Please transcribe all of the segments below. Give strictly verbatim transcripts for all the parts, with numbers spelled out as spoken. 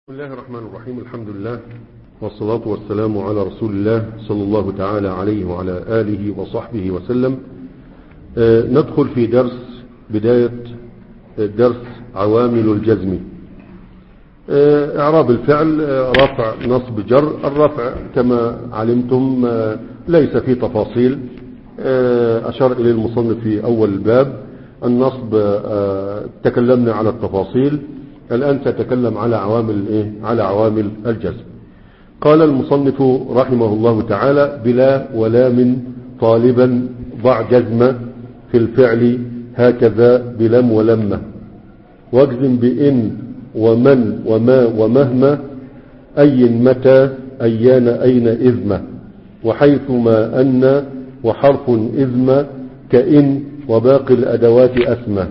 بسم الله الرحمن الرحيم. الحمد لله والصلاة والسلام على رسول الله صلى الله تعالى عليه وعلى آله وصحبه وسلم. آه ندخل في درس بداية درس عوامل الجزم. آه اعراب الفعل، آه رفع نصب جر. الرفع كما علمتم آه ليس في تفاصيل، آه أشار إليه المصنف في أول الباب. النصب آه تكلمنا على التفاصيل، الآن سأتكلم على عوامل الايه على عوامل الجزم. قال المصنف رحمه الله تعالى: بلا ولام طالبا ضع جزم في الفعل هكذا بلم ولمة، واجزم بإن ومن وما ومهما أي متى أيان أين إذما، وحيثما أن وحرف إذما كإن وباقي الأدوات أسمى.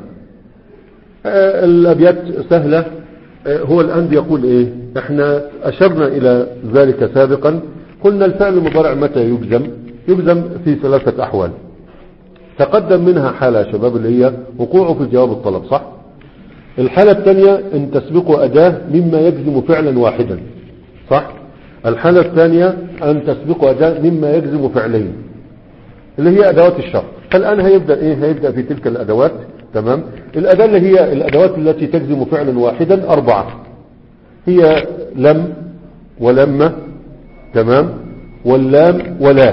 الأبيات سهلة. هو الآن بيقول إيه؟ إحنا أشرنا إلى ذلك سابقا، قلنا الفعل المضارع متى يجزم؟ يجزم في ثلاثة أحوال. تقدم منها حالة يا شباب اللي هي وقوعه في جواب الطلب، صح؟ الحالة الثانية إن تسبقه أداة مما يجزم فعلا واحدا، صح؟ الحالة الثانية أن تسبقه أداة مما يجزم فعلين اللي هي أدوات الشرط. فالآن هيبدأ إيه؟ هيبدأ في تلك الأدوات. تمام. الأداة اللي هي الأدوات التي تجزم فعلا واحدا أربعة، هي لم ولمة، تمام، واللام ولا.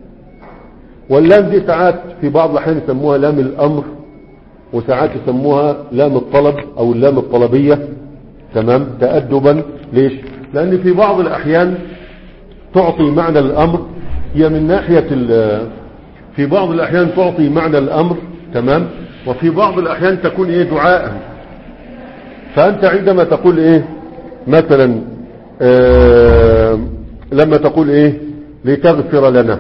واللام دي ساعات في بعض الأحيان يسموها لام الأمر، وساعات يسموها لام الطلب أو اللام الطلبية، تمام، تأدبا. ليش؟ لأن في بعض الأحيان تعطي معنى الأمر، هي من ناحية في بعض الأحيان تعطي معنى الأمر، تمام، وفي بعض الأحيان تكون إيه؟ دعاء. فأنت عندما تقول إيه مثلا آه لما تقول إيه لتغفر لنا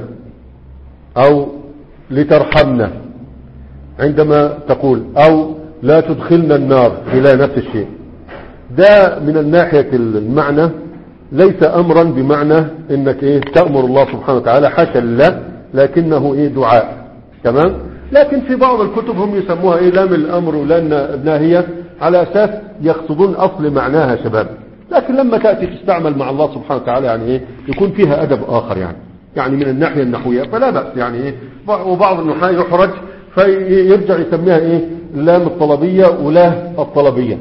أو لترحمنا، عندما تقول أو لا تدخلنا النار إلى نفس الشيء، ده من الناحية المعنى ليس أمرا بمعنى إنك إيه تأمر الله سبحانه وتعالى، حاشا لله، لكنه إيه دعاء، تمام. لكن في بعض الكتب هم يسموها ايه لام الامر ولام الناهية على اساس يقصدون اصل معناها شباب. لكن لما تأتي تستعمل مع الله سبحانه وتعالى يعني ايه يكون فيها ادب اخر، يعني يعني من الناحية النحوية فلا بأس، يعني ايه. وبعض النحاة يحرج فيرجع يسميها ايه اللام الطلبية ولا الطلبية.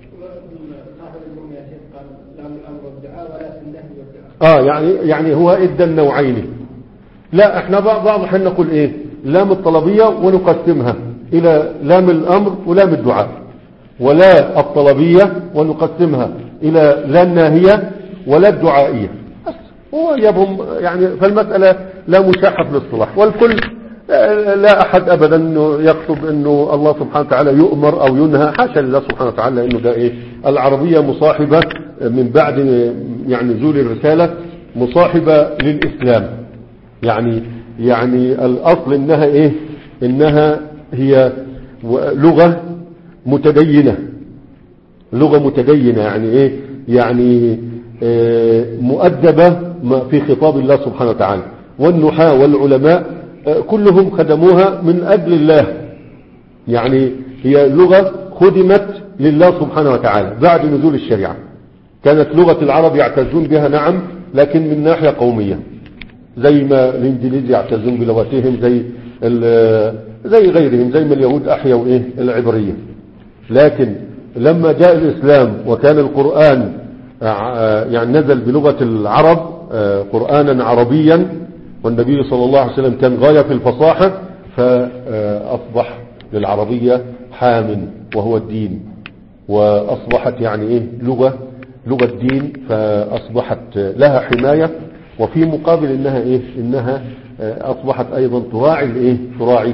اه يعني يعني هو ادى النوعين. لا احنا بعض الحين نقول ايه لام الطلبية ونقسمها إلى لام الأمر ولام الدعاء، ولا الطلبية ونقسمها إلى لا الناهية ولا الدعائية. هو يبهم يعني، فالمسألة لا مشاحة في الاصطلاح، والكل لا أحد أبدا أنه يقصد أنه الله سبحانه وتعالى يؤمر أو ينهى، حاشا لله سبحانه وتعالى، أنه ده إيه العربية مصاحبة من بعد يعني نزول الرسالة، مصاحبة للإسلام. يعني يعني الأصل إنها إيه إنها هي لغة متدينة، لغة متدينة يعني إيه يعني إيه مؤدبة في خطاب الله سبحانه وتعالى. والنحاة والعلماء كلهم خدموها من أجل الله، يعني هي لغة خدمت لله سبحانه وتعالى بعد نزول الشريعة. كانت لغة العرب يعتزون بها، نعم، لكن من ناحية قومية، زي ما الانجليز يعتزون بلغتهم، زي زي غيرهم، زي ما اليهود احيوا ايه العبرية. لكن لما جاء الاسلام وكان القرآن يعني نزل بلغة العرب قرآنا عربيا، والنبي صلى الله عليه وسلم كان غاية في الفصاحة، فاصبح للعربية حام وهو الدين، واصبحت يعني ايه لغة لغة الدين، فاصبحت لها حماية. وفي مقابل انها ايه انها اصبحت ايضا تراعي الايه تراعي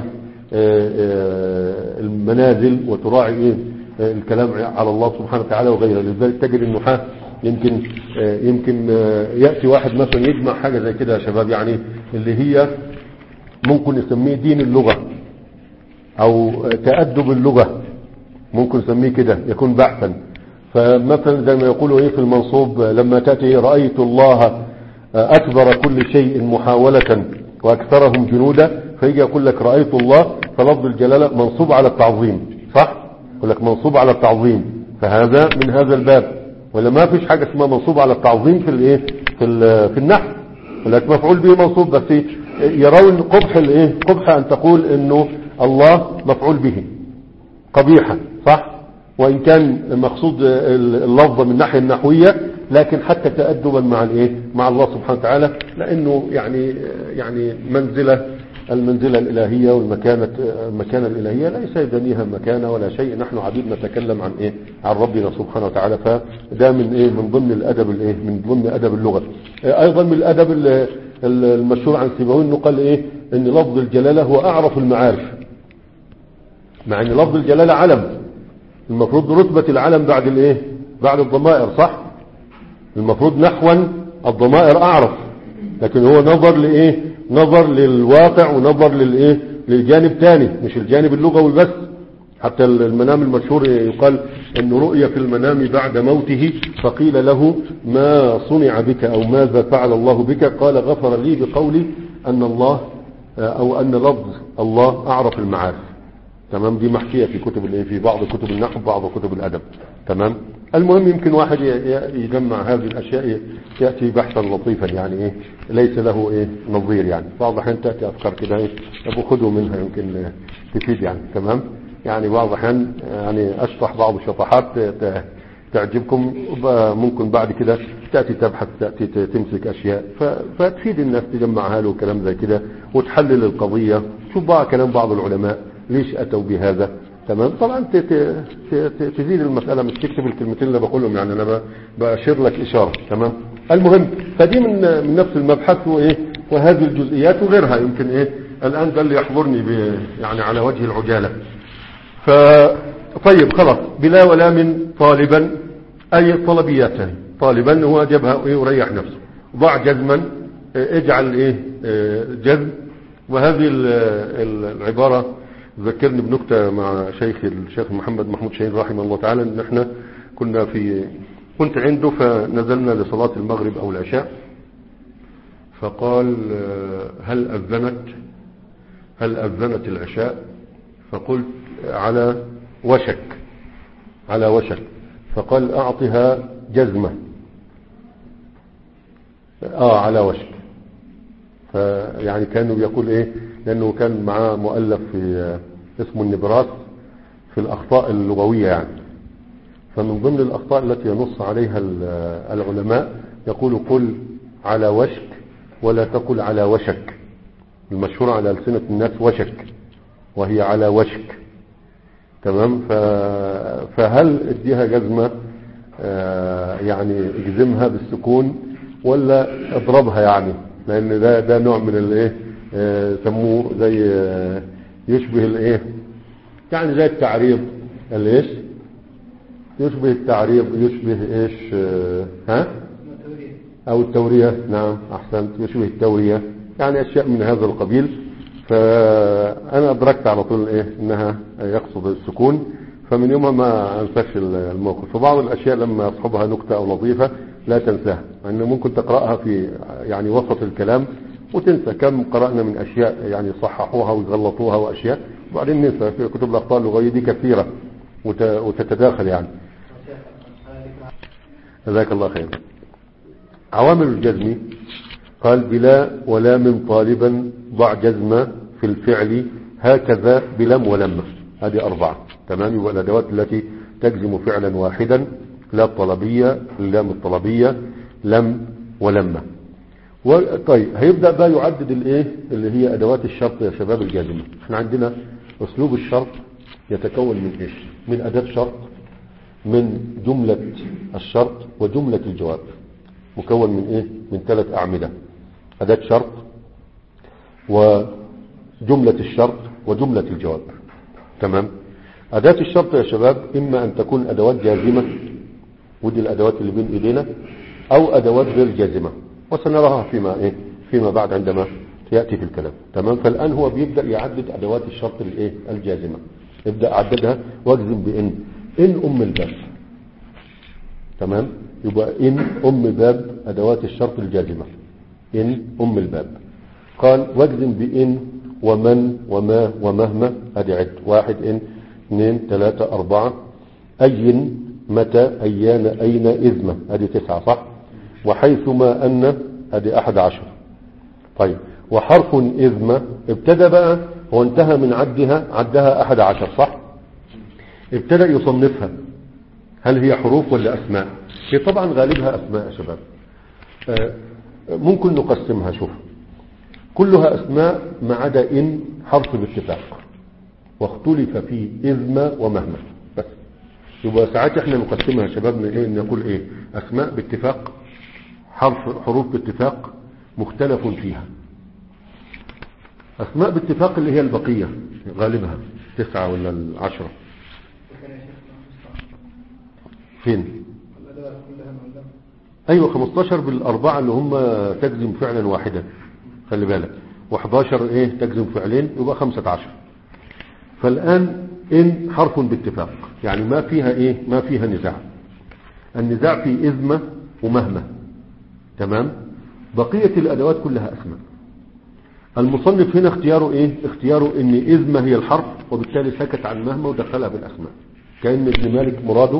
المنازل، وتراعي ايه الكلام على الله سبحانه وتعالى وغيره. لذلك تجد النحاة يمكن يمكن ياتي واحد مثلا يجمع حاجه زي كده يا شباب، يعني اللي هي ممكن يسميه دين اللغه او تأدب اللغه، ممكن يسميه كده، يكون بحثا. فمثلا زي ما يقولوا ايه في المنصوب لما تاتي رايت الله أكبر كل شيء محاولة وأكثرهم جنودا، فيجي يقول لك رأيت الله، فلفظ الجلالة منصوب على التعظيم، صح؟ يقول لك منصوب على التعظيم، فهذا من هذا الباب. ولا ما فيش حاجة اسمها منصوب على التعظيم في الايه في في النحو، ولكن مفعول به منصوب، بس يرون قبح الايه قبح ان تقول انه الله مفعول به قبيحة، صح؟ وان كان مقصود اللفظ من الناحية النحوية، لكن حتى تأدبا مع الايه مع الله سبحانه وتعالى، لانه يعني يعني منزلة المنزلة الإلهية والمكانة المكانة الإلهية ليس يدنيها مكانة ولا شيء، نحن عبيد نتكلم عن إيه عن ربنا سبحانه وتعالى، فده من إيه من ضمن الأدب الإيه من ضمن أدب اللغة. أيضا من الأدب المشهور عن سيبويه إنه قال إيه إن لفظ الجلالة هو أعرف المعارف، مع إن لفظ الجلالة علم، المفروض رتبة العلم بعد الإيه بعد الضمائر، صح؟ المفروض نحوا الضمائر أعرف، لكن هو نظر لإيه نظر للواقع ونظر للايه للجانب تاني، مش الجانب اللغوي بس. حتى المنام المشهور يقال انه رؤيا في المنام بعد موته فقيل له ما صنع بك او ماذا فعل الله بك، قال غفر لي بقولي ان الله او ان لفظ الله اعرف المعارف. تمام، دي محكية في كتب الايه في بعض كتب النحو وبعض كتب الادب. تمام. المهم يمكن واحد يجمع هذه الاشياء يأتي بحثا لطيفا، يعني ايه ليس له ايه نظير، يعني بعض الاحيان تأتي افكار كده ايه خذوا منها يمكن تفيد يعني. تمام، يعني بعض الاحيان يعني اشطح بعض الشطحات تعجبكم، ممكن بعد كده تأتي تبحث تأتي تمسك اشياء فتفيد الناس، تجمعها له كلام زي كده وتحلل القضية، شوف بقى كلام بعض العلماء ليش اتوا بهذا. تمام، طبعا تزيد المسألة، مش تكتب الكلمتين اللي بقولهم، يعني انا بأشير لك اشارة. تمام، المهم فدي من من نفس المبحث وايه وهذه الجزئيات وغيرها، يمكن ايه الان ده اللي يحضرني يعني على وجه العجالة. ف طيب خلاص، بلا ولا من طالبا اي طلبيات، طالبا هو جابها ايه وريح نفسه، ضع جزما اجعل ايه جزم. وهذه العبارة ذكرني بنكتة مع شيخ الشيخ محمد محمود شاهين رحمه الله تعالى، ان احنا كنا في كنت عنده فنزلنا لصلاة المغرب او العشاء، فقال هل أذنت هل أذنت العشاء؟ فقلت على وشك على وشك فقال اعطها جزمة اه على وشك. فيعني كانوا بيقول ايه، لانه كان معاه مؤلف في اسمه النبراس في الاخطاء اللغوية يعني، فمن ضمن الاخطاء التي ينص عليها العلماء يقول قل على وشك ولا تقل على وشك، المشهور على ألسنة الناس وشك وهي على وشك. تمام، فهل اديها جزمة يعني اجزمها بالسكون ولا اضربها، يعني لان ده ده نوع من الايه سموه زي يشبه الايه يعني زي التعريض الايش يشبه التعريض يشبه ايش ها او التورية. نعم احسنت، يشبه التورية، يعني اشياء من هذا القبيل. فانا ادركت على طول ايه انها يقصد السكون، فمن يومها ما انساش الموقف. فبعض الاشياء لما يصحبها نكتة او لطيفة لا تنساها، انه ممكن تقرأها في يعني وسط الكلام وتنسى. كم قرأنا من اشياء يعني صححوها ويغلطوها واشياء وبعدين ننسى. في كتب الاخطاء اللغوية دي كثيرة وتتداخل يعني. جزاك الله خير. عوامل الجزم قال بلا ولام طالبا ضع جزم في الفعل هكذا بلم ولم، هذه أربعة. تمام، يبقى الأدوات التي تجزم فعلا واحدا، لا الطلبية اللام الطلبية لم ولم. طيب هيبدأ بقى يعدد الايه اللي هي أدوات الشرط يا شباب الجازمة. احنا عندنا أسلوب الشرط يتكون من ايش؟ من أداة شرط، من جملة الشرط وجملة الجواب، مكون من ايه من ثلاث أعمدة: أداة شرط وجملة الشرط وجملة الجواب. تمام، أداة الشرط يا شباب إما أن تكون أدوات جازمة، ودي الأدوات اللي بين إيدينا، أو أدوات غير جازمة، وسنراها فيما إيه فيما بعد عندما يأتي في الكلام. تمام، فالآن هو بيبدأ يعدد أدوات الشرط الإيه الجازمة. يبدأ أعددها واجزم بإن إن أم الباب. تمام، يبقى إن أم باب أدوات الشرط الجازمة، إن أم الباب. قال واجزم بإن ومن وما ومهما، أدي عد: واحد إن، اثنين ثلاثة أربعة. أي متى أيان أين إذ ادي تسعة صح. وحيثما أن ادي أحد عشر. طيب وحرف إذ ابتدى بقى هو انتهى من عدها عدها أحد عشر صح. ابتدى يصنفها هل هي حروف ولا أسماء. هي طبعا غالبها أسماء يا شباب. آه ممكن نقسمها شوف كلها أسماء ما عدا إن حرف باتفاق واختلف في إذما ومهما بس. يبقى ساعات احنا نقسمها يا شباب إيه نقول ايه أسماء باتفاق حرف حروف باتفاق مختلف فيها. أسماء باتفاق اللي هي البقية غالبها تسعة ولا العشرة. فين ايوه خمستاشر بالاربعة اللي هم تجزم فعلا واحدا خلي بالك وحداشر ايه تجزم فعلين يبقى خمسة عشر. فالان ان حرف باتفاق يعني ما فيها ايه ما فيها نزاع. النزاع في اذمة ومهمة تمام. بقية الادوات كلها اسماء. المصنف هنا اختياره ايه اختياره ان اذمة هي الحرف وبالتالي سكت عن مهمة ودخلها بالاسماء. كأن ابن مالك مراده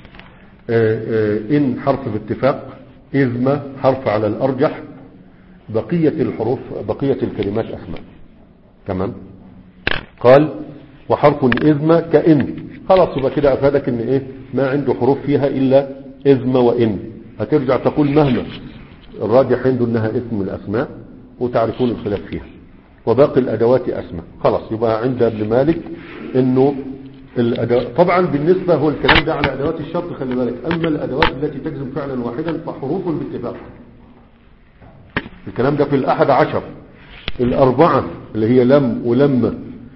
آآ آآ إن حرف باتفاق إذما حرف على الأرجح بقية الحروف بقية الكلمات أسماء تمام. قال وحرف إذما كإن خلاص يبقى كده أفادك إن إيه ما عنده حروف فيها إلا إذما وإن. هترجع تقول مهما الراجح عنده إنها اسم الأسماء وتعرفون الخلاف فيها. وباقي الأدوات أسماء خلاص يبقى عند ابن مالك إنه الأدوات طبعا بالنسبة هو الكلام ده على أدوات الشرط خلي بالك. أما الأدوات التي تجزم فعلا واحدا فحروف باتفاق. الكلام ده في الأحد عشر. الأربعة اللي هي لم ولما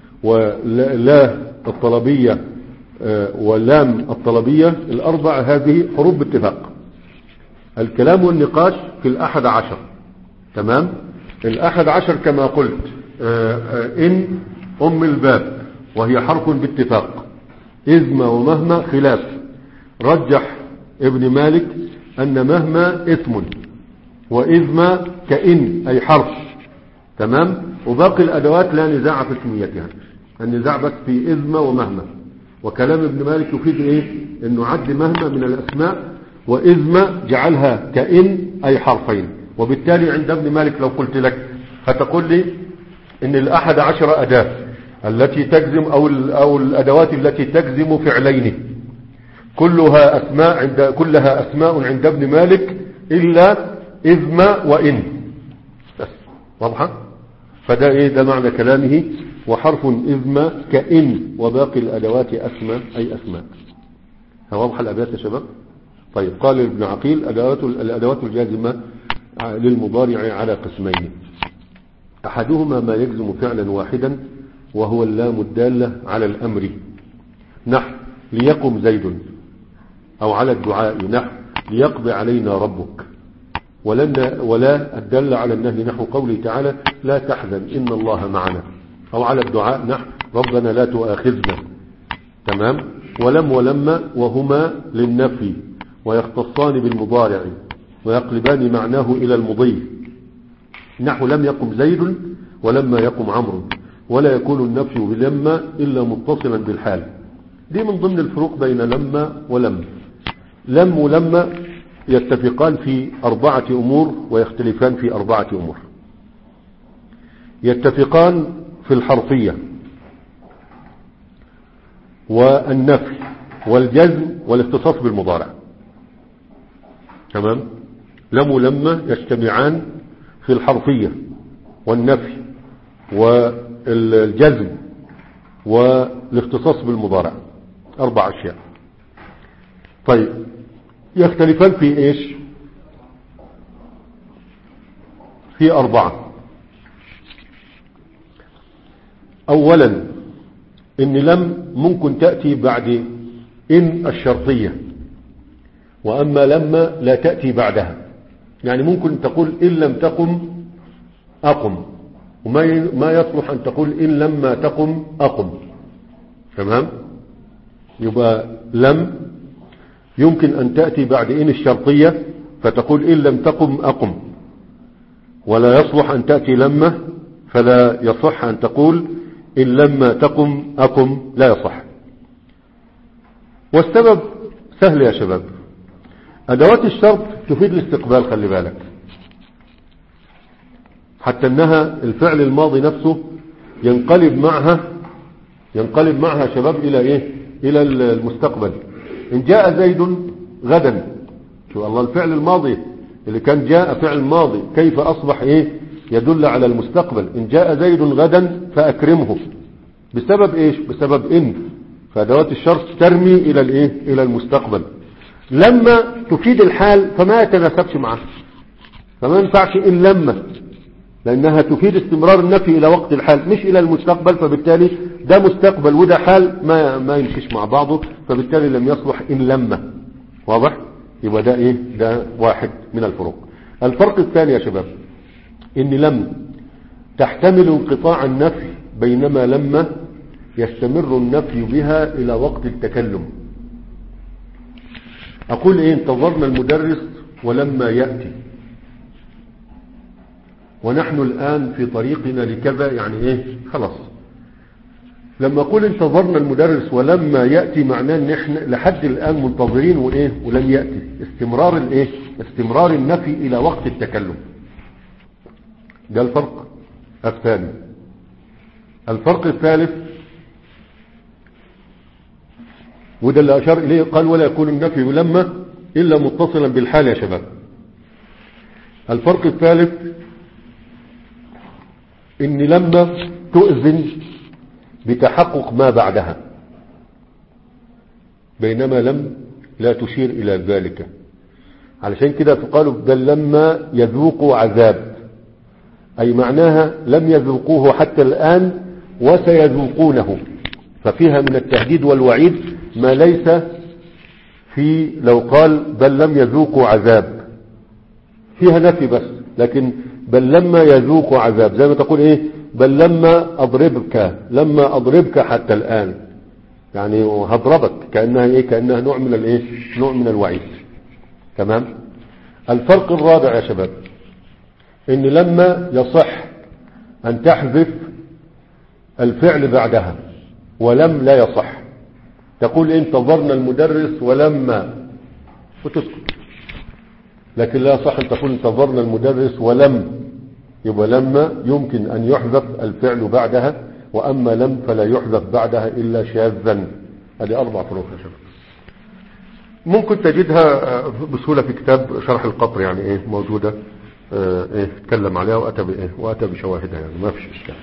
ولا الطلبية ولام الطلبية الأربعة هذه حروف باتفاق. الكلام والنقاش في الأحد عشر تمام. الأحد عشر كما قلت إن أم الباب وهي حرف باتفاق. إذما ومهما خلاف. رجح ابن مالك أن مهما اسم وإذما كإن أي حرف تمام. وباقي الأدوات لا نزاع في اسميتها. النزاع بس في إذما ومهما. وكلام ابن مالك يفيد إيه أنه عد مهما من الأسماء وإذما جعلها كإن أي حرفين. وبالتالي عند ابن مالك لو قلت لك فتقول لي إن الأحد عشر أداة التي تجزم أو, أو الأدوات التي تجزم فعلين كلها أسماء عند كلها أسماء عند ابن مالك إلا إذما وإن بس. واضحة. فده إيه ده معنى كلامه وحرف إذما كإن وباقي الأدوات أسماء أي أسماء. واضحة الأبيات يا شباب. طيب قال ابن عقيل أدوات الأدوات الجازمة للمضارع على قسمين. أحدهما ما يجزم فعلا واحدا وهو اللام الدالة على الأمر نحو ليقم زيد أو على الدعاء نحو ليقضي علينا ربك. ولن ولا الدالة على النهي نحو قوله تعالى لا تحزن إن الله معنا. أو على الدعاء نحو ربنا لا تؤاخذنا تمام. ولم ولما وهما للنفي ويختصان بالمضارع ويقلبان معناه إلى المضي نحو لم يقم زيد ولما يقم عمرو ولا يكون النفي بلما إلا متصلا بالحال. دي من ضمن الفروق بين لما ولم. لم ولما يتفقان في أربعة أمور ويختلفان في أربعة أمور. يتفقان في الحرفية والنفي والجزم والاختصاص بالمضارع تمام. لم ولما يجتمعان في الحرفية والنفي والجزم والاختصاص بالمضارع أربع أشياء. طيب يختلفان في إيش في أربعة. أولا إن لم ممكن تأتي بعد إن الشرطية وأما لما لا تأتي بعدها. يعني ممكن تقول إن لم تقم أقم وما ما يصلح أن تقول إن لما تقم أقم تمام. يبقى لم يمكن أن تأتي بعد إن الشرطية فتقول إن لم تقم أقم ولا يصلح أن تأتي لما فلا يصح أن تقول إن لما تقم أقم لا يصح. والسبب سهل يا شباب. أدوات الشرط تفيد الاستقبال، خلي بالك، حتى أنها الفعل الماضي نفسه ينقلب معها ينقلب معها شباب إلى إيه؟ إلى المستقبل. إن جاء زيد غدا، شو الله الفعل الماضي اللي كان جاء فعل ماضي كيف أصبح إيه؟ يدل على المستقبل. إن جاء زيد غدا فأكرمه، بسبب إيش؟ بسبب إن. فأدوات الشرط ترمي إلى الإيه؟ إلى المستقبل. لما تفيد الحال فما يتناسبش معها، فما ينفعش إن لما، لأنها تفيد استمرار النفي إلى وقت الحال مش إلى المستقبل، فبالتالي ده مستقبل وده حال ما ما يمشيش مع بعضه، فبالتالي لم يصلح إن لما. واضح؟ يبقى ده إيه؟ ده واحد من الفروق. الفرق الثاني يا شباب، إن لم تحتمل انقطاع النفي، بينما لما يستمر النفي بها إلى وقت التكلم. أقول إيه؟ انتظرنا المدرس ولما يأتي، ونحن الآن في طريقنا لكذا، يعني إيه؟ خلاص. لما أقول انتظرنا المدرس ولما يأتي، معناه إن إحنا لحد الآن منتظرين وإيه؟ ولم يأتي. استمرار الإيه؟ استمرار النفي إلى وقت التكلم. ده الفرق الثاني. الفرق الثالث، وده اللي أشار إليه، قال ولا يكون النفي لما إلا متصلا بالحال يا شباب. الفرق الثالث إن لما تؤذن بتحقق ما بعدها، بينما لم لا تشير إلى ذلك. علشان كده فقالوا بل لما يذوقوا عذاب، أي معناها لم يذوقوه حتى الآن وسيذوقونه، ففيها من التهديد والوعيد ما ليس في لو قال بل لم يذوقوا عذاب، فيها نفي بس. لكن بل لما يذوقوا عذاب زي ما تقول ايه؟ بل لما اضربك لما اضربك حتى الآن، يعني هضربك، كأنها ايه؟ كأنها نوع من الايه؟ نوع من الوعيد. تمام. الفرق الرابع يا شباب، ان لما يصح ان تحذف الفعل بعدها، ولم لا يصح. تقول انتظرنا المدرس ولما وتسكت، لكن لا يصح ان تقول انتظرنا المدرس ولم، يبقى لما يمكن ان يحذف الفعل بعدها، واما لم فلا يحذف بعدها الا شاذا. هذه اربع فروق يا شباب، ممكن تجدها بسهولة في كتاب شرح القطر، يعني ايه موجودة، اه ايه تكلم عليها واتى بايه واتى بشواهدها، يعني ما فيش اشكال.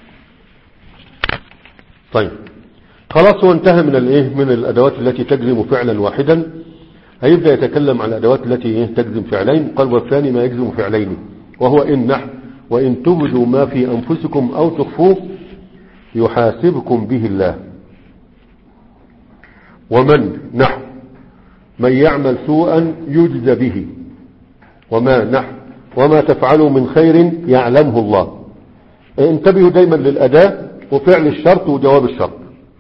طيب خلاص، هو انتهى من الايه من الادوات التي تجزم فعلا واحدا. هيبدأ يتكلم عن الادوات التي ايه تجزم فعلين. قال والثاني ما يجزم فعلين، وهو ان نحو وان تبدوا ما في انفسكم او تخفوه يحاسبكم به الله. ومن نحو من يعمل سوءا يجزى به. وما نحو وما تفعلوا من خير يعلمه الله. انتبهوا دايما للأداة وفعل الشرط وجواب الشرط.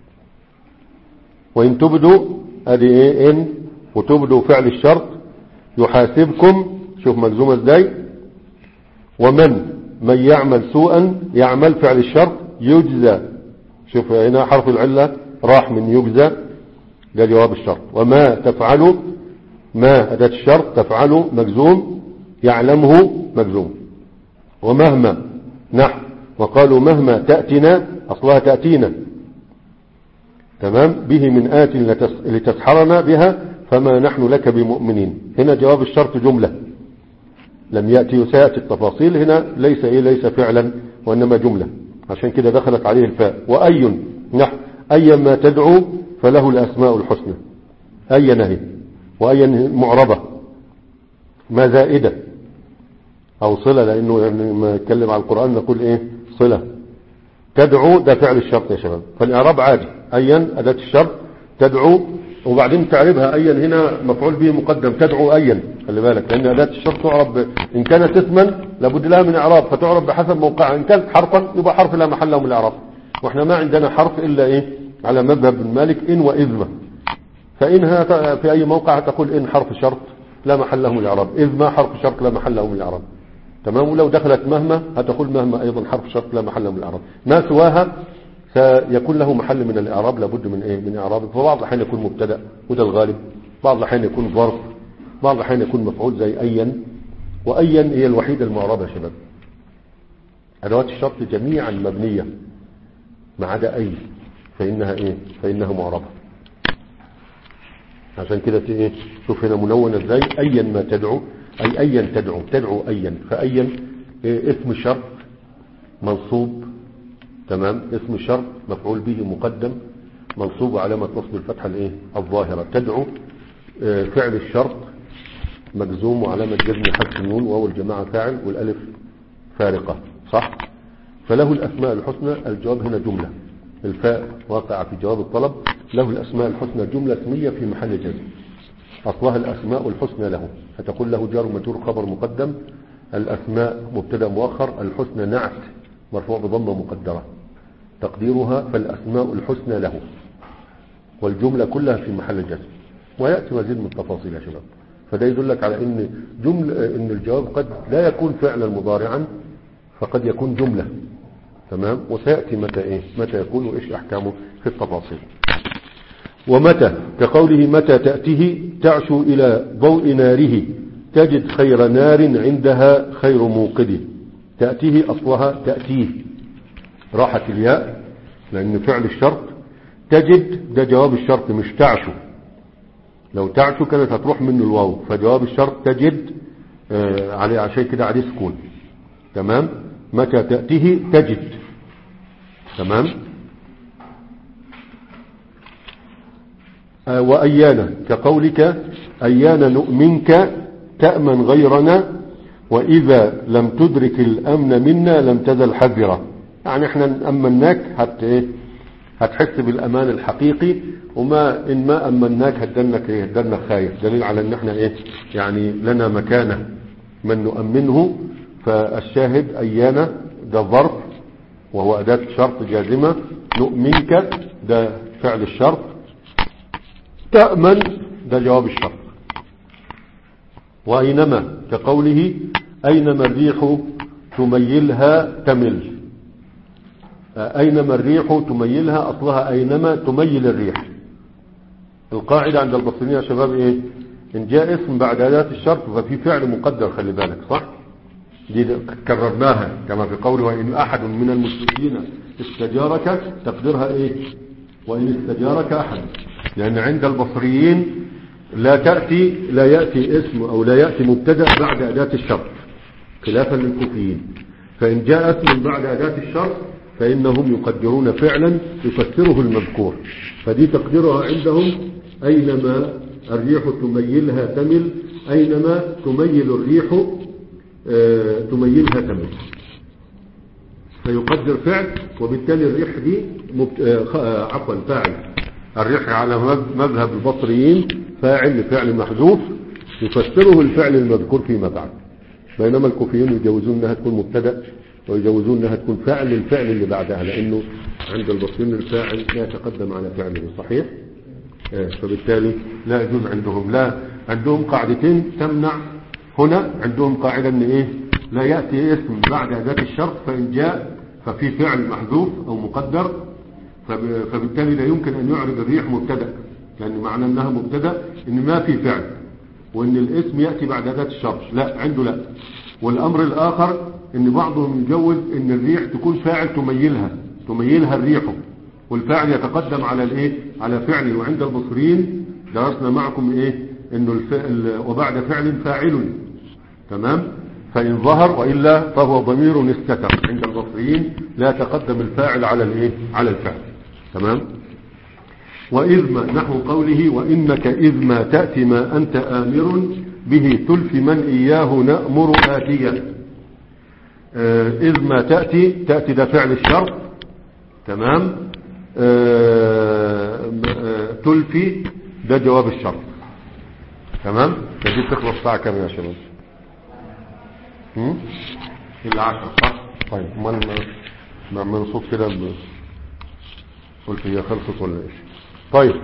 وإن تبدوا ادي ايه ان، وتبدوا فعل الشرط، يحاسبكم، شوف مجزومة ازاي. ومن من يعمل سوءا، يعمل فعل الشرط، يجزى، شوف هنا حرف العلة راح من يجزى، ده جواب الشرط. وما تفعلوا، ما أداة الشرط، تفعلوا مجزوم، يعلمه مجزوم. ومهما نحو وقالوا مهما تأتنا، أصلها تأتينا، تمام، به من آت لتسحرنا بها فما نحن لك بمؤمنين. هنا جواب الشرط جملة لم يأتي، وسيأتي التفاصيل. هنا ليس إيه ليس فعلا وإنما جملة، عشان كده دخلت عليه الفاء. وأي نحو أي ما تدعو فله الأسماء الحسنى. أي نهي، وأي معربة، ما زائدة أو صلة، لأنه يعني ما يتكلم على القرآن نقول إيه صلة. تدعو ده فعل الشرط يا شباب، فالإعراب عادي. أيا أداة الشرط، تدعو، وبعدين تعربها أيا هنا مفعول به مقدم، تدعو أيا، خلي بالك، لأن أداة الشرط تعرب إن كانت اسما لابد لها من إعراب، فتعرب بحسب موقعها. إن كانت حرفا يبقى حرف لا محل له من الإعراب، وإحنا ما عندنا حرف إلا إيه على مذهب ابن مالك إن وإذ. فإنها في أي موقع تقول إن حرف شرط لا محل له من الإعراب، إذ ما حرف شرط لا محل له من الإعراب، تمام. ولو دخلت مهما هتقول مهما أيضا حرف شرط لا محل له من الإعراب. ما سواها سيكون له محل من الإعراب، لابد من إيه من إعراب. فبعض الأحيان يكون مبتدأ، وده الغالب بعض الأحيان يكون ظرف، بعض الأحيان يكون مفعول زي أيا، وأيا هي الوحيدة المعربة يا شباب. أدوات الشرط جميعا مبنية ما عدا أي، فإنها إيه؟ فإنها معربة. عشان كده إيه؟ شوف هنا منونة إزاي، أيا ما تدعو، أي أيا تدعو، تدعو أيا، فأيا إيه؟ اسم شرط منصوب، تمام، اسم شرط مفعول به مقدم منصوب علامة نصب الفتحة الإيه؟ الظاهرة. تدعو اه فعل الشرط مجزوم وعلامة جزم حذف النون، وهو الجماعة فاعل والألف فارقة، صح؟ فله الأسماء الحسنى. الجواب هنا جملة، الفاء واقع في جواب الطلب. له الأسماء الحسنى جملة اسمية في محل جزم، أصلها الأسماء الحسنى له، فتقول له جار مجرور خبر مقدم، الأسماء مبتدا مؤخر، الحسنى نعت مرفوع بضمة مقدرة، تقديرها فالأسماء الحسنى له، والجملة كلها في محل جزم. ويأتي مزيد من التفاصيل يا شباب. فده يدلك على ان جملة ان الجواب قد لا يكون فعلا مضارعا، فقد يكون جملة، تمام. وسيأتي متى ايه متى يكون وايش احكامه في التفاصيل. ومتى كقوله متى تأتيه تعشو الى ضوء ناره تجد خير نار عندها خير موقده. تأتيه اصلها تأتيه، راحت الياء لان فعل الشرط. تجد ده جواب الشرط مش تعشو، لو تعشو كانت هتروح منه الواو، فجواب الشرط تجد آه عليه عشان كده عليه سكون، تمام. متى تأتيه تجد، تمام. آه وأيانا كقولك أيانا نؤمنك تأمن غيرنا وإذا لم تدرك الأمن منا لم تزل حذرة. يعني احنا نأمناك حتى ايه هتحس بالأمان الحقيقي، وما إن ما أمناك هدنك ايه هدنك خايف. دليل على ان احنا ايه يعني لنا مكانة من نؤمنه. فالشاهد أيانا ده ظرف وهو أداة شرط جازمة، نؤمنك ده فعل الشرط، تأمن ده جواب الشرط. وأينما كقوله أينما الريح تميلها تمل. أينما الريح تميلها أصلها أينما تميل الريح. القاعدة عند البصريين يا شباب إيه؟ إن جاء اسم بعد أداة الشرط ففي فعل مقدر، خلي بالك، صح؟ دي كررناها كما في قوله وإن أحد من المشركين استجارك، تقديرها إيه؟ وإن استجارك أحد. لأن عند البصريين لا تأتي لا يأتي اسم أو لا يأتي مبتدأ بعد أداة الشرط خلافا للكوفيين. فإن جاء اسم بعد أداة الشرط فإنهم يقدرون فعلا يفسره المذكور. فدي تقديرها عندهم أينما الريح تميلها تمل، أينما تميل الريح آه تميلها تمل، فيقدر فعل. وبالتالي الريح دي مبت... آه عفوا فاعل. الريح على مذهب البصريين فاعل لفعل محذوف يفسره الفعل المذكور فيما بعد. بينما الكوفيين يجوزون انها تكون مبتدا ويجوزون انها تكون فاعل للفعل اللي بعدها، لانه عند البصريين الفاعل لا يتقدم على فعله، صحيح. آه فبالتالي لا يجوز عندهم. لا عندهم قاعدتين تمنع. هنا عندهم قاعدة ان ايه لا يأتي اسم بعد أداة الشرط فإن جاء ففي فعل محذوف او مقدر، فبالتالي لا يمكن ان يعرض الريح مبتدا، لان معنى انها مبتدا ان ما في فعل، وان الاسم يأتي بعد أداة الشرط. لا عنده لا. والامر الاخر ان بعضهم يجوز ان الريح تكون فاعل تميلها تميلها الريح، والفاعل يتقدم على الايه على فعله. وعند البصريين درسنا معكم ايه انه الفعل وبعد فعل فاعل، تمام. فإن ظهر وإلا فهو ضمير استتر. عند البصريين لا يتقدم الفاعل على الايه على الفعل، تمام. وإذ ما نحو قوله وإنك إذ ما تأتي ما أنت آمر به تلف من إياه نأمر آتيا. آه إذ ما تأتي تأتي ده فعل الشرط، تمام. آه آه تلفي ده جواب الشرط، تمام. فدي تخلص ساعة كم يا شباب؟ هم؟ إلا عشر، صح؟ طيب ما ما منصوب كده قلت هي خلصت ولا ايش؟ طيب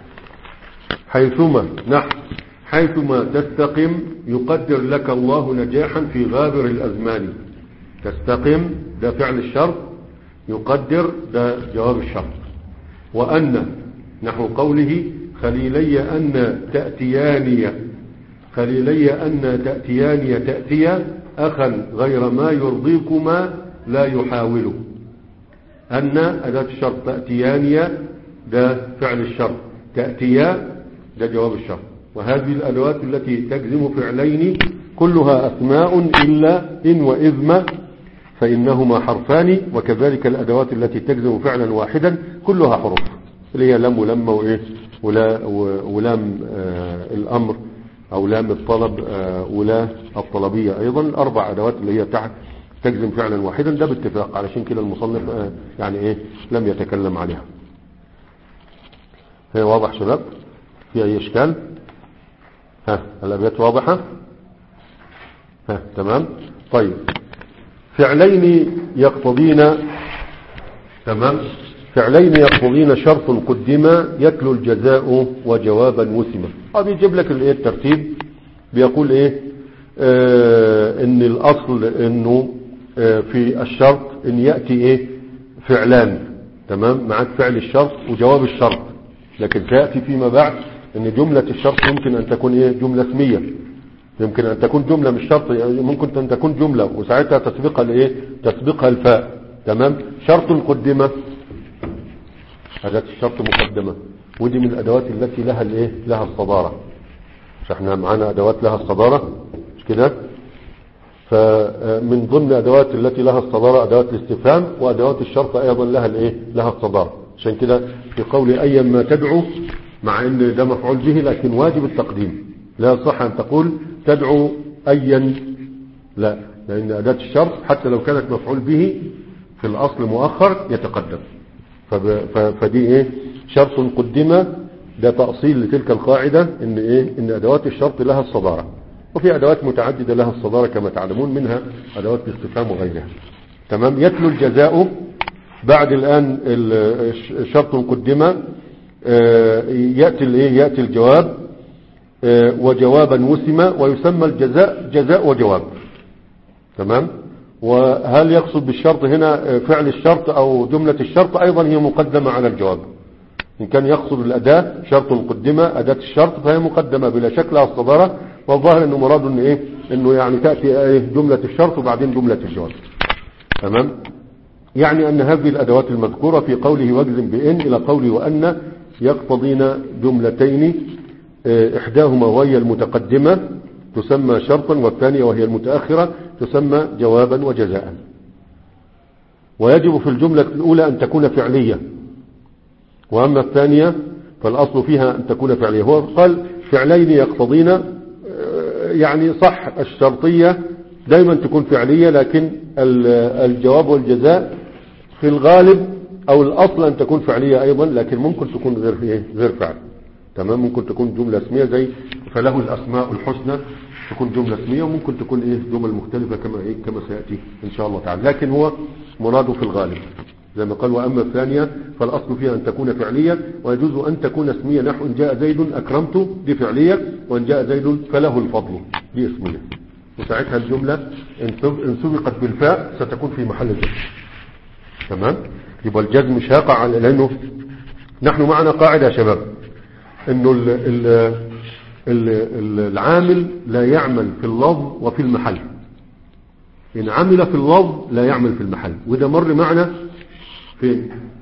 حيثما نحو حيثما تستقم يقدر لك الله نجاحا في غابر الأزمان. تستقم ده فعل الشرط، يقدر ده جواب الشرط. وأن نحو قوله خليلي أن تأتياني خليلي أن تأتياني تأتي أخا غير ما يرضيكما لا يحاوله. أن أداة الشرط، تأتياني ده فعل الشرط، تأتيا ده جواب الشرط. وهذه الأدوات التي تجزم فعلين كلها أسماء إلا إن وإذ فإنهما حرفان، وكذلك الأدوات التي تجزم فعلا واحدا كلها حروف، اللي هي لم ولم وإيه ولا ولام آه الأمر أو لام الطلب آه ولا الطلبية أيضا، الأربع أدوات اللي هي تحت تجزم فعلا واحدا، ده باتفاق، علشان كده المصنف آه يعني إيه لم يتكلم عليها. هي واضح شباب؟ في أي إشكال؟ ها الأبيات واضحة؟ ها تمام. طيب فعلين يقتضين، تمام، فعلين يقتضين شرط قدما يتلو الجزاء وجوابا وسما. اه بيجيب لك الايه الترتيب، بيقول ايه آه ان الاصل انه آه في الشرط ان يأتي ايه فعلان، تمام، معك فعل الشرط وجواب الشرط، لكن سيأتي فيما بعد ان جملة الشرط يمكن ان تكون ايه جملة اسمية، يمكن ان تكون جملة مش شرط، ممكن ان تكون جملة وساعتها تسبقها الايه تسبقها الفاء، تمام. شرط قدمة، أداة الشرط مقدمة، ودي من الأدوات التي لها الايه لها الصدارة، مش احنا معانا أدوات لها الصدارة مش كده؟ فمن ضمن أدوات التي لها الصدارة أدوات الاستفهام، وأدوات الشرط أيضا لها الايه لها الصدارة. عشان كده في قول أيا ما تدعو، مع ان ده مفعول به لكن واجب التقديم، لا صح ان تقول تدعو أيا، لا، لأن أداة الشرط حتى لو كانت مفعول به في الأصل مؤخر يتقدم. فدي ايه شرط قدمة، ده تأصيل لتلك القاعدة ان ايه ان أدوات الشرط لها الصدارة، وفي أدوات متعددة لها الصدارة كما تعلمون، منها أدوات الاستفهام وغيرها، تمام. يتلو الجزاء بعد الآن الشرط قدمة يأتي الايه يأتي الجواب وجوابا وسما، ويسمى الجزاء جزاء وجواب، تمام. وهل يقصد بالشرط هنا فعل الشرط او جملة الشرط؟ ايضا هي مقدمة على الجواب، ان كان يقصد الاداة شرط قدمة اداة الشرط فهي مقدمة بلا شك لها الصدارة، والظاهر انه مراد انه ايه انه يعني تأتي ايه جملة الشرط وبعدين جملة الجواب، تمام. يعني ان هذه الادوات المذكورة في قوله واجزم بإن الى قوله وأن يقتضين جملتين، احداهما وهي المتقدمة تسمى شرطا، والثانية وهي المتأخرة تسمى جوابا وجزاء. ويجب في الجملة الأولى أن تكون فعلية، وأما الثانية فالأصل فيها أن تكون فعلية. هو قال فعلين يقتضين، يعني صح الشرطية دايما تكون فعلية، لكن الجواب والجزاء في الغالب أو الأصل أن تكون فعلية أيضا، لكن ممكن تكون غير غير فعل، تمام. ممكن تكون جملة اسمية زي فله الأسماء الحسنى، تكون جملة اسمية، وممكن تكون ايه جمل مختلفة كما ايه كما سيأتي ان شاء الله تعالى، لكن هو مراده في الغالب زي ما قال. واما الثانية فالاصل فيها ان تكون فعلية، ويجوز ان تكون اسمية، نحو ان جاء زيد اكرمت دي فعلية، وان جاء زيد فله الفضل دي اسمية، وساعتها الجملة ان سبقت بالفاء ستكون في محل جزم، تمام. يبقى الجزم شاقع، لانه نحن معنا قاعدة يا شباب انه ال ال العامل لا يعمل في اللفظ وفي المحل، إن عمل في اللفظ لا يعمل في المحل، وده مر معنا في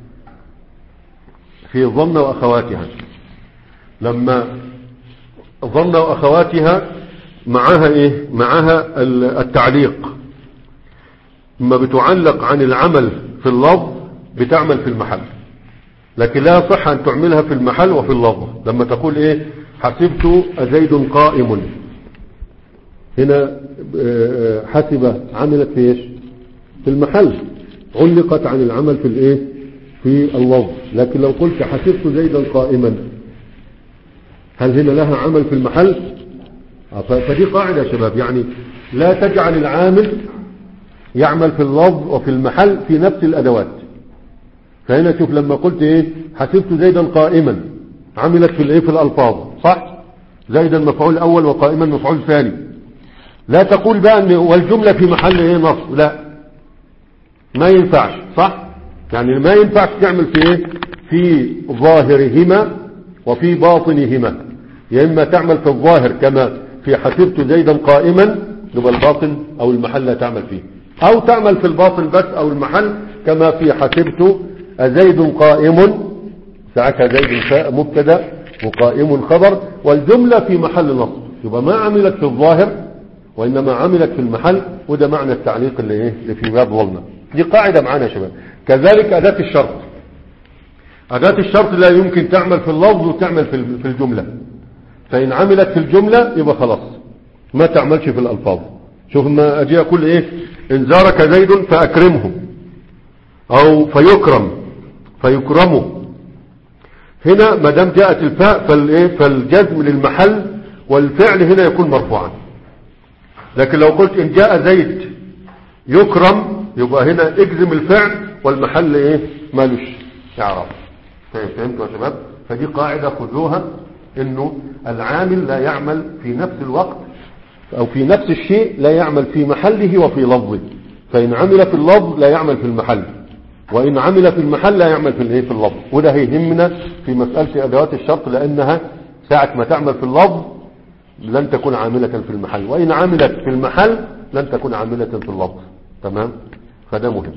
في ظن وأخواتها. لما ظن وأخواتها معها إيه معها التعليق، ما بتعلق عن العمل في اللفظ بتعمل في المحل، لكن لا صح أن تعملها في المحل وفي اللفظ. لما تقول إيه حسبت زيد قائم، هنا حسب عملت في ايش في المحل، علقت عن العمل في الايه في اللفظ. لكن لو قلت حسبت زيدا قائما، هل هنا لها عمل في المحل؟ فدي قاعدة يا شباب، يعني لا تجعل العامل يعمل في اللفظ وفي المحل في نفس الادوات. فهنا شوف لما قلت ايه حسبت زيدا قائما، عملت في الايه في الالفاظ، صح؟ زيدا مفعول اول وقائما مفعول ثاني. لا تقول بقى ان والجملة في محل ايه نصب، لا، ما ينفعش، صح؟ يعني ما ينفعش تعمل في ايه في ظاهرهما وفي باطنهما. يا إما تعمل في الظاهر كما في حسبت زيدا قائما، يبقى الباطن أو المحل لا تعمل فيه، أو تعمل في الباطن بس أو المحل كما في حسبت زيد قائم، ساعتها زيد مبتدا وقائم خبر، والجملة في محل نصب، يبقى ما عملت في الظاهر وإنما عملت في المحل. وده معنى التعليق اللي ايه اللي في باب ظلمة. دي قاعدة معانا يا شباب. كذلك أداة الشرط، أداة الشرط لا يمكن تعمل في اللفظ وتعمل في الجملة، فإن عملت في الجملة يبقى خلاص ما تعملش في الألفاظ. شوف ما أجي أقول إيه، إن زارك زيد فأكرمه، أو فيكرم فيكرمه. هنا ما دام جاءت الفاء فالايه فالجزم للمحل والفعل هنا يكون مرفوعا. لكن لو قلت إن جاء زيد يكرم يبقى هنا اجزم الفعل والمحل ايه مالوش اعراب. فهمتوا يا شباب؟ فدي قاعدة خذوها، انه العامل لا يعمل في نفس الوقت او في نفس الشيء لا يعمل في محله وفي لفظه. فإن عمل في اللفظ لا يعمل في المحل، وإن عمل في المحل لا يعمل في الايه في اللفظ. وده هيهمنا في مسألة أدوات الشرط، لأنها ساعة ما تعمل في اللفظ لن تكون عاملة في المحل، وإن عملت في المحل لن تكون عاملة في اللفظ. تمام؟ فده مهم.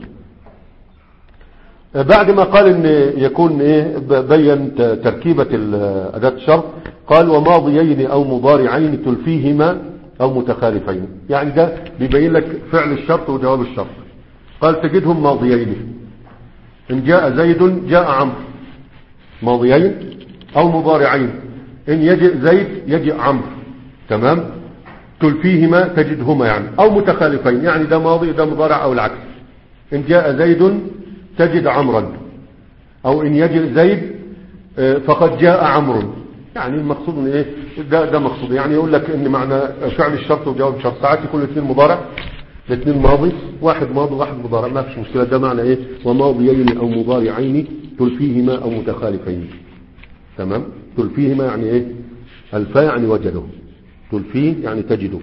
بعد ما قال ان يكون ايه بين تركيبة أداة الشرط، قال وماضيين او مضارعين تلفيهما او متخالفين. يعني ده بيبين لك فعل الشرط وجواب الشرط. قال تجدهم ماضيين، ان جاء زيد جاء عمرو، ماضيين او مضارعين، ان يجئ زيد يجئ عمرو. تمام؟ تلفيهما تجدهما يعني، او متخالفين يعني ده ماضي ده مضارع او العكس. ان جاء زيد تجد عمرا، او ان يجئ زيد فقد جاء عمرو. يعني المقصود من ايه ده ده مقصود، يعني يقول لك ان معنى فعل الشرط وجواب الشرط ساعات يكون الاثنين مضارع، الاثنين ماضي، واحد ماضي واحد مضارع، ما فيش مشكله. ده معنى ايه وماضيين او مضارعين تلفيهما او متخالفين. تمام؟ تلفيهما يعني ايه الفاء يعني وجده، تلفيه يعني تجده.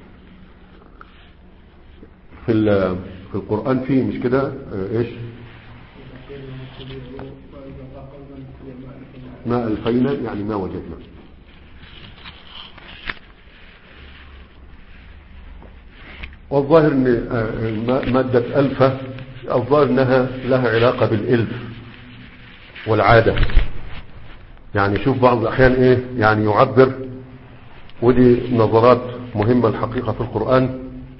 في في القرآن فيه مش كده ايش ما ألفينا يعني ما وجدنا. والظاهر ان مادة ألفة الظاهر انها لها علاقة بالإلف والعادة. يعني شوف بعض الأحيان ايه يعني يعبر، ودي نظرات مهمة الحقيقة في القرآن.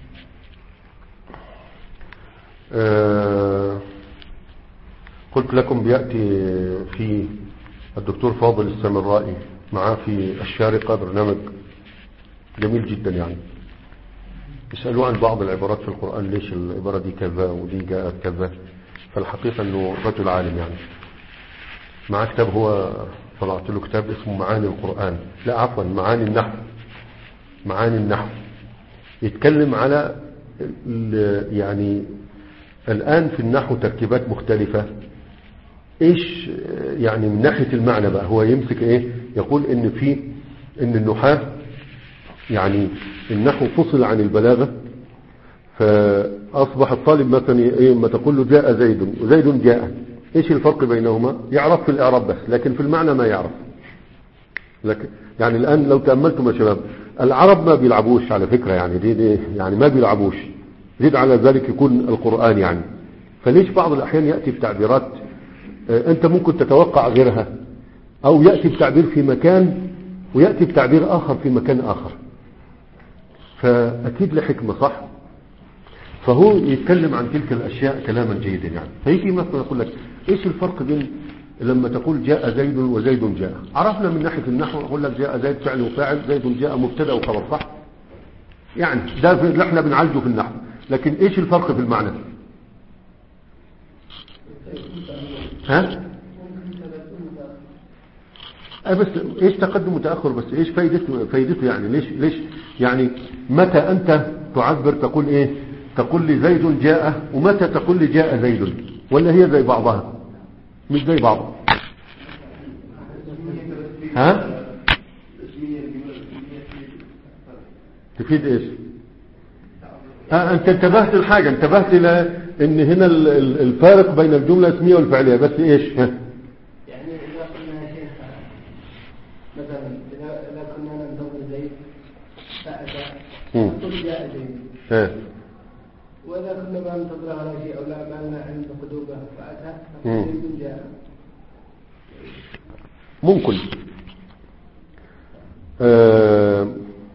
آه قلت لكم بيأتي في الدكتور فاضل السامرائي معاه في الشارقة برنامج جميل جدا، يعني يسألوا عن بعض العبارات في القرآن، ليش العبارة دي كذا ودي جاءت كذا. فالحقيقة انه رجل عالم يعني. مع كتاب هو طلعت له كتاب اسمه معاني القرآن، لا عفوا معاني النحو، معاني النحو. يتكلم على يعني الآن في النحو تركيبات مختلفة. ايش يعني من ناحية المعنى بقى هو يمسك ايه يقول ان في ان النحاة يعني النحو فصل عن البلاغة، فاصبح الطالب مثلا ايه ما تقول له جاء زيد وزيد جاء، ايش الفرق بينهما؟ يعرف في الاعراب بس، لكن في المعنى ما يعرف. لكن يعني الان لو تأملتم يا شباب العرب ما بيلعبوش على فكرة، يعني دي, دي يعني ما بيلعبوش، زيد على ذلك يكون القرآن يعني. فليش بعض الأحيان يأتي بتعبيرات أنت ممكن تتوقع غيرها، أو يأتي بتعبير في مكان ويأتي بتعبير آخر في مكان آخر، فأكيد لحكمة صح. فهو يتكلم عن تلك الأشياء كلاما جيدا يعني. فيجي مثلا يقول لك إيش الفرق بين لما تقول جاء زيد وزيد جاء؟ عرفنا من ناحية النحو أقول لك جاء زيد فعل وفاعل، زيد جاء مبتدا وخبر صح، يعني ده اللي احنا بنعالجه في النحو. لكن ايش الفرق في المعنى؟ ها أه بس ايش تقدم وتأخر؟ بس ايش فايدته فايدته يعني ليش ليش يعني متى انت تعبر تقول ايه تقول لي زيد جاء، ومتى تقول لي جاء زيد؟ ولا هي زي بعضها؟ مش زي بعض. ها تفيد ايش؟ آه انت انتبهت الحاجة، انتبهت الى ان هنا الفارق بين الجملة الاسمية والفعلية، بس ايش؟ ها؟ يعني اذا قلنا يا شيخ كل جائزين. ها. وإذا كنا ما ننتظر على شيء أو لا ما لنا عند قدومه فأتى فيكون جائز. ممكن. آه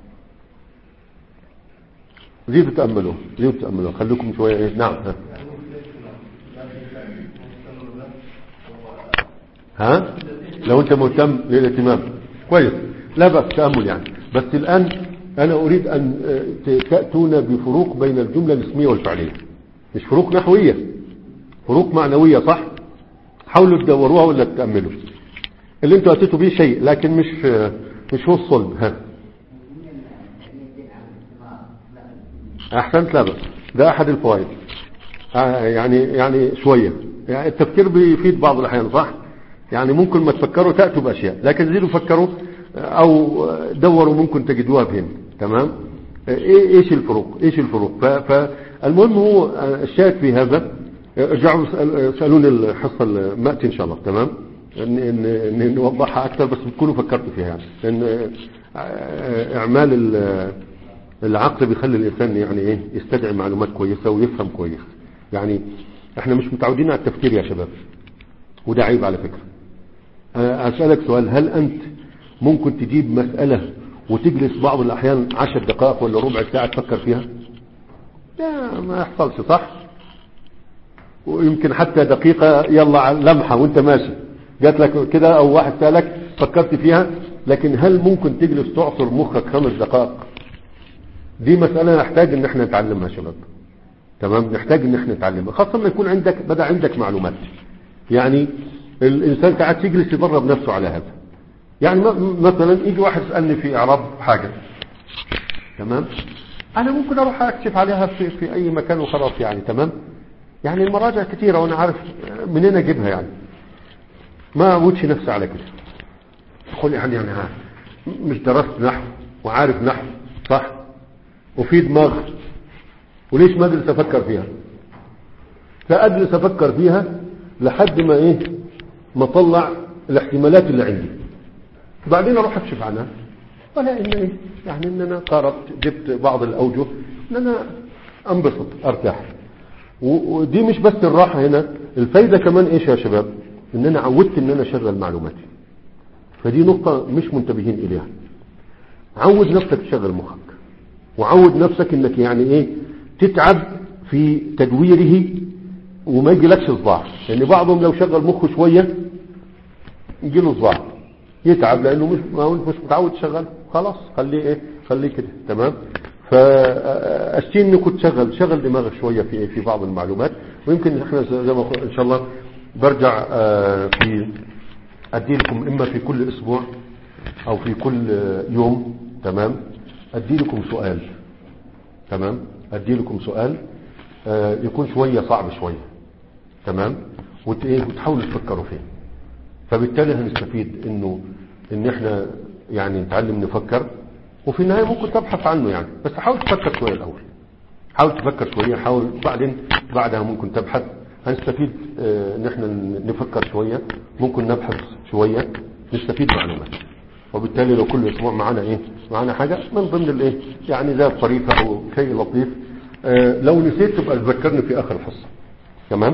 زيدوا تأملوا زيدوا تأملوا خليكم شوية إيه. نعم. ها. ها لو أنت مهتم للاهتمام كويس لا بأس تأمل يعني. بس الآن أنا أريد أن تأتون بفروق بين الجملة الاسمية والفعلية، مش فروق نحوية، فروق معنوية. صح؟ حاولوا تدوروها ولا تتأملوا. اللي انتوا أتيتوا به شيء لكن مش مش هو الصلب. ها أحسنت. لا بأس ده أحد الفوائد. يعني يعني شوية يعني التفكير بيفيد بعض الأحيان. صح؟ يعني ممكن ما تفكروا تأتوا بأشياء لكن زيدوا فكروا أو دوروا ممكن تجدوها فين. تمام. إيه إيش الفروق إيش الفروق فالمهم هو الشاهد في هذا. ارجعوا اسألوني الحصة المأتي إن شاء الله. تمام. إن نوضحها أكثر بس بتكونوا فكرتوا فيها يعني. لأن إعمال العقل بيخلي الإنسان يعني إيه يستدعي معلومات كويسة ويفهم كويس. يعني إحنا مش متعودين على التفكير يا شباب وده عيب على فكرة. أسألك سؤال، هل أنت ممكن تجيب مسألة وتجلس بعض الأحيان عشر دقائق ولا ربع ساعة تفكر فيها؟ لا ما يحصلش. صح؟ ويمكن حتى دقيقة يلا لمحة وانت ماشي جات لك كده او واحد سألك فكرت فيها. لكن هل ممكن تجلس تعصر مخك خمس دقائق؟ دي مسألة نحتاج ان احنا نتعلمها شباب. تمام. نحتاج ان احنا نتعلمها خاصة ما يكون عندك بدأ عندك معلومات. يعني الانسان قاعد يجلس يدرب نفسه على هذا. يعني مثلا يجي واحد يسألني في اعراب حاجة. تمام. انا ممكن اروح اكشف عليها في, في اي مكان وخلاص يعني. تمام. يعني المراجع كثيرة وانا عارف منين اجيبها يعني. ما اودش نفسي على كده. اقول يعني يعني ها مش درست نحو وعارف نحو. صح؟ وفي دماغ وليش ما اجلس افكر فيها؟ فاجلس افكر فيها لحد ما ايه ما اطلع الاحتمالات اللي عندي بعدين اروح اكشف عنها. ولا ان ايه يعني ان انا قاربت جبت بعض الاوجه ان انا انبسط ارتاح. ودي مش بس الراحة هنا، الفايدة كمان ايش يا شباب؟ ان انا عودت ان انا اشغل معلوماتي. فدي نقطة مش منتبهين اليها. عود نفسك تشغل مخك وعود نفسك انك يعني ايه تتعب في تدويره وما يجيلكش صداع. لان يعني بعضهم لو شغل مخه شوية يجيله صداع يتعب لانه مش ما هو مش متعود تشغل. خلاص خليه ايه خليه كده. تمام. فاشتي انك تشغل شغل دماغك شوية في في بعض المعلومات. ويمكن احنا زي ما ان شاء الله برجع في ادي لكم اما في كل اسبوع او في كل يوم. تمام. ادي لكم سؤال. تمام. ادي لكم سؤال يكون شوية صعب شوية. تمام. وتحاولوا تفكروا فيه. فبالتالي هنستفيد انه ان احنا يعني نتعلم نفكر وفي النهاية ممكن تبحث عنه يعني. بس حاول تفكر شوية الاول. حاول تفكر شوية حاول بعدين بعدها ممكن تبحث. هنستفيد اه ان احنا نفكر شوية ممكن نبحث شوية نستفيد معلومات. وبالتالي لو كل اسبوع معنا ايه معنا حاجة من ضمن الايه يعني ذات طريفة او شيء لطيف. اه لو نسيت تبقى تذكرني في اخر الحصة. تمام.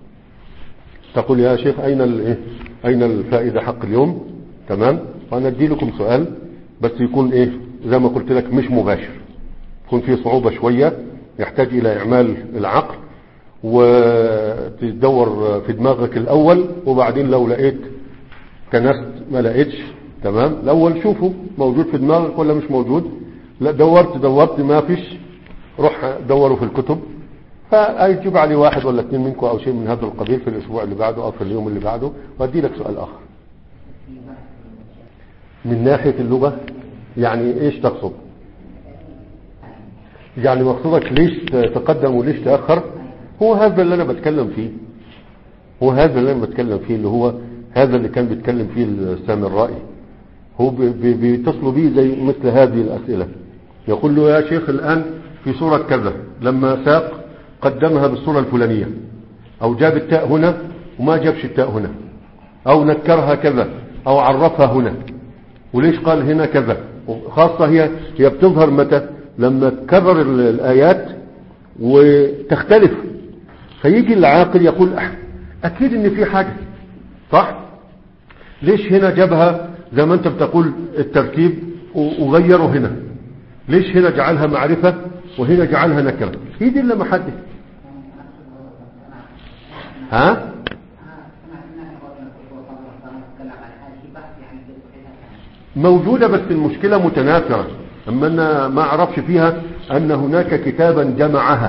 تقول يا شيخ اين الايه اين الفائدة حق اليوم. تمام. وانا ادي لكم سؤال بس يكون ايه زي ما قلت لك مش مباشر. يكون فيه صعوبة شوية يحتاج الى اعمال العقل وتدور في دماغك الاول وبعدين لو لقيت كنست ما لقيتش. تمام. الاول شوفه موجود في دماغك ولا مش موجود. لا دورت دورت ما فيش روح دوروا في الكتب. فهيجيب علي واحد ولا اثنين منكم او شيء من هذا القبيل في الاسبوع اللي بعده او في اليوم اللي بعده وادي لك سؤال اخر. من ناحية اللغة يعني ايش تقصد؟ يعني مقصودك ليش تقدم وليش تأخر؟ هو هذا اللي انا بتكلم فيه. هو هذا اللي انا بتكلم فيه اللي هو هذا اللي كان بيتكلم فيه السامي الرائي. هو بيتصلوا بيه زي مثل هذه الاسئلة. يقول له يا شيخ الان في سورة كذا لما ساق قدمها بالصورة الفلانية او جاب التاء هنا وما جابش التاء هنا او نكرها كذا او عرفها هنا وليش قال هنا كذا. وخاصة هي هي بتظهر متى لما تكرر الآيات وتختلف، فيجي العاقل يقول أكيد إن في حاجة صح، ليش هنا جابها زي ما أنت بتقول الترتيب وغيره هنا، ليش هنا جعلها معرفة وهنا جعلها نكرة؟ هي دي اللي محدث. ها موجودة بس المشكلة متنافرة، أما أنا ما أعرفش فيها أن هناك كتابا جمعها،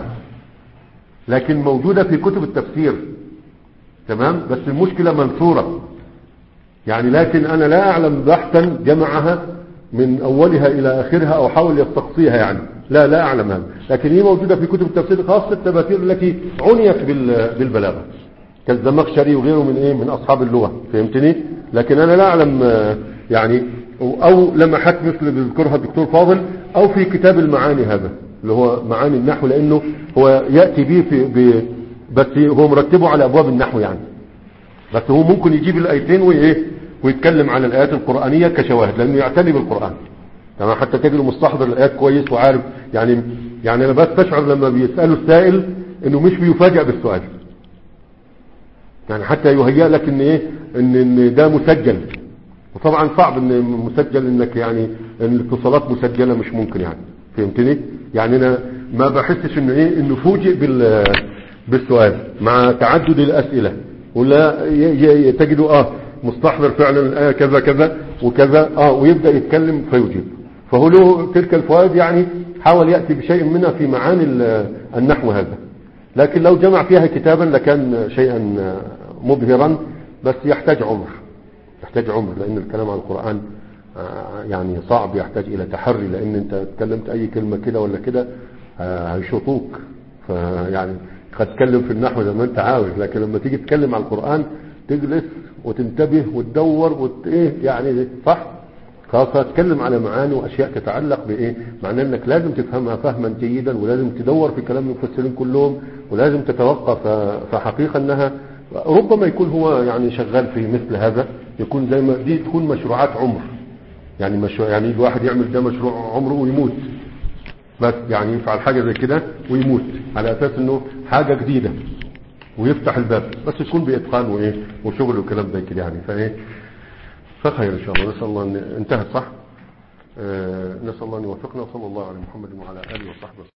لكن موجودة في كتب التفسير تمام، بس المشكلة منثورة يعني، لكن أنا لا أعلم بحثا جمعها من أولها إلى آخرها أو حاول يستقصيها يعني، لا لا أعلم هذا، لكن هي موجودة في كتب التفسير خاصة التفاسير التي عنيت بالبلاغة كالزمخشري وغيره من إيه من أصحاب اللغة، فهمتني؟ لكن أنا لا أعلم يعني، أو لما حكى مثل بذكرها الدكتور فاضل، أو في كتاب المعاني هذا اللي هو معاني النحو، لأنه هو يأتي به في بس هو مرتبه على أبواب النحو يعني، بس هو ممكن يجيب الآيتين وإيه ويتكلم عن الآيات القرآنية كشواهد، لأنه يعتني بالقرآن تمام، حتى تجد مستحضر الآيات كويس وعارف يعني. يعني أنا بس تشعر لما بيسأله السائل إنه مش بيفاجأ بالسؤال يعني، حتى يهيأ لك إن إيه إن, إن ده مسجل، وطبعا صعب إن مسجل إنك يعني إن الاتصالات مسجلة مش ممكن يعني، فهمتني؟ يعني أنا ما بحسش إنه إيه إنه فوجئ بال بالسؤال مع تعدد الأسئلة، ولا تجدوا آه مستحضر فعلا الآية كذا كذا وكذا آه ويبدأ يتكلم فيجيب، فهو له تلك الفوائد يعني، حاول يأتي بشيء منها في معاني النحو هذا، لكن لو جمع فيها كتابا لكان شيئا مبهرا، بس يحتاج عمر يحتاج عمر لأن الكلام عن القرآن يعني صعب، يحتاج إلى تحري، لأن أنت تكلمت أي كلمة كده ولا كده هيشطوك، فيعني قد تكلم في النحو زي ما أنت عاوز، لكن لما تيجي تتكلم عن القرآن تجلس وتنتبه وتدور وت... إيه يعني صح، خاصة تتكلم على معاني وأشياء تتعلق بإيه، معناه أنك لازم تفهمها فهما جيدا، ولازم تدور في كلام المفسرين كلهم، ولازم تتوقف. فحقيقة أنها ربما يكون هو يعني شغال في مثل هذا، يكون زي ما دي تكون مشروعات عمر يعني، مشروع يعني الواحد يعمل ده مشروع عمره ويموت، بس يعني يفعل حاجة زي كده ويموت على أساس أنه حاجة جديدة ويفتح الباب، بس يكون بإتقان وإيه وشغل وكلام زي كده يعني، فإيه فخير إن شاء الله. نسأل الله أن انتهت صح. آه نسأل الله أن يوفقنا، وصلى الله على محمد وعلى آله وصحبه.